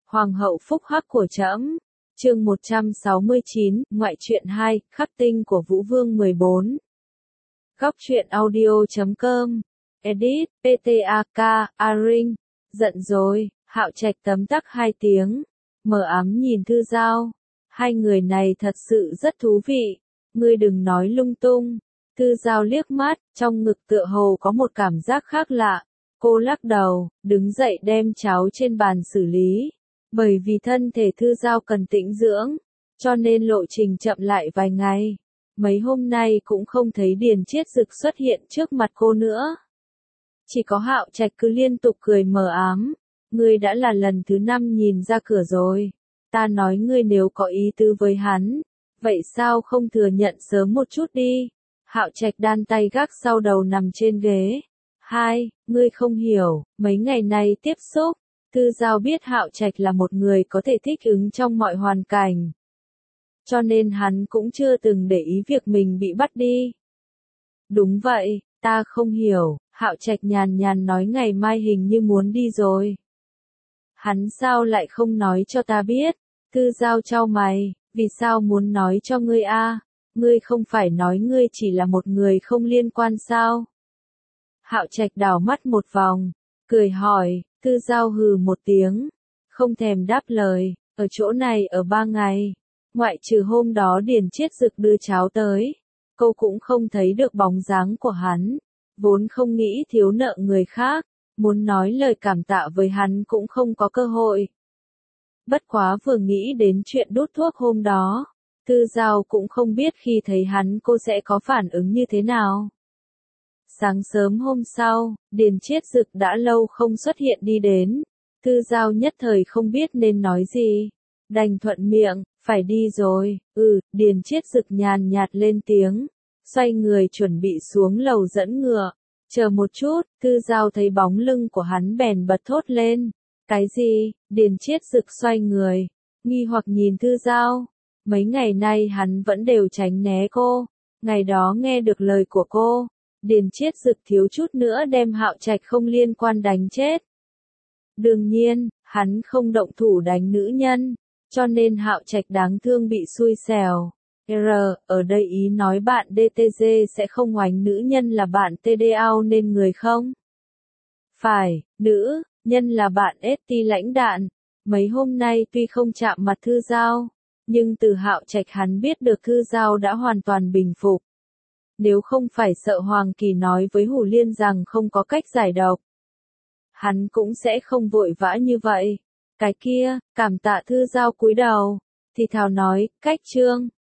Hoàng hậu phúc hắc của trẫm. Chương 169, ngoại truyện 2, khắc tinh của Vũ Vương 14. Góc truyện audio.com. Edit, PTAK, Aring. Giận rồi, Hạo Trạch tấm tắc 2 tiếng. Mờ ám nhìn Thư Giao. Hai người này thật sự rất thú vị. Ngươi đừng nói lung tung. Thư Giao liếc mắt, trong ngực tựa hồ có một cảm giác khác lạ. Cô lắc đầu, đứng dậy đem cháo trên bàn xử lý. Bởi vì thân thể Thư Giao cần tĩnh dưỡng, cho nên lộ trình chậm lại vài ngày. Mấy hôm nay cũng không thấy Điền Chiết Dực xuất hiện trước mặt cô nữa. Chỉ có Hạo Trạch cứ liên tục cười mờ ám. Ngươi đã là lần thứ 5 nhìn ra cửa rồi. Ta nói ngươi nếu có ý tứ với hắn, vậy sao không thừa nhận sớm một chút đi. Hạo Trạch đan tay gác sau đầu nằm trên ghế. Ngươi không hiểu, mấy ngày nay tiếp xúc, Thư Giao biết Hạo Trạch là một người có thể thích ứng trong mọi hoàn cảnh. Cho nên hắn cũng chưa từng để ý việc mình bị bắt đi. Đúng vậy, ta không hiểu, Hạo Trạch nhàn nhàn nói ngày mai hình như muốn đi rồi. Hắn sao lại không nói cho ta biết? Thư Giao chau mày, vì sao muốn nói cho ngươi a? Ngươi không phải nói ngươi chỉ là một người không liên quan sao? Hạo Trạch đảo mắt một vòng, cười hỏi. Thư Giao hừ một tiếng, không thèm đáp lời, ở chỗ này ở 3 ngày, ngoại trừ hôm đó Điền Chiết Dực đưa cháo tới, cô cũng không thấy được bóng dáng của hắn, vốn không nghĩ thiếu nợ người khác, muốn nói lời cảm tạ với hắn cũng không có cơ hội. Bất quá vừa nghĩ đến chuyện đốt thuốc hôm đó, Thư Giao cũng không biết khi thấy hắn cô sẽ có phản ứng như thế nào. Sáng sớm hôm sau, Điền Chiết Dực đã lâu không xuất hiện đi đến. Thư Giao nhất thời không biết nên nói gì. Đành thuận miệng, phải đi rồi. Điền Chiết Dực nhàn nhạt lên tiếng. Xoay người chuẩn bị xuống lầu dẫn ngựa. Chờ một chút, Thư Giao thấy bóng lưng của hắn bèn bật thốt lên. Cái gì? Điền Chiết Dực xoay người. Nghi hoặc nhìn Thư Giao. Mấy ngày nay hắn vẫn đều tránh né cô. Ngày đó nghe được lời của cô. Điền Chiết Dực thiếu chút nữa đem Hạo Trạch không liên quan đánh chết. Đương nhiên, hắn không động thủ đánh nữ nhân, cho nên Hạo Trạch đáng thương bị xui xẻo. Ở đây ý nói bạn DTG sẽ không oánh nữ nhân là bạn TDAO nên người không? Phải, nữ nhân là bạn ST lãnh đạn. Mấy hôm nay tuy không chạm mặt Thư Giao, nhưng từ Hạo Trạch hắn biết được Thư Giao đã hoàn toàn bình phục. Nếu không phải sợ Hoàng Kỳ nói với Hủ Liên rằng không có cách giải độc, hắn cũng sẽ không vội vã như vậy. Cái kia, cảm tạ Thư Giao cúi đầu, thì thào nói, cách chương.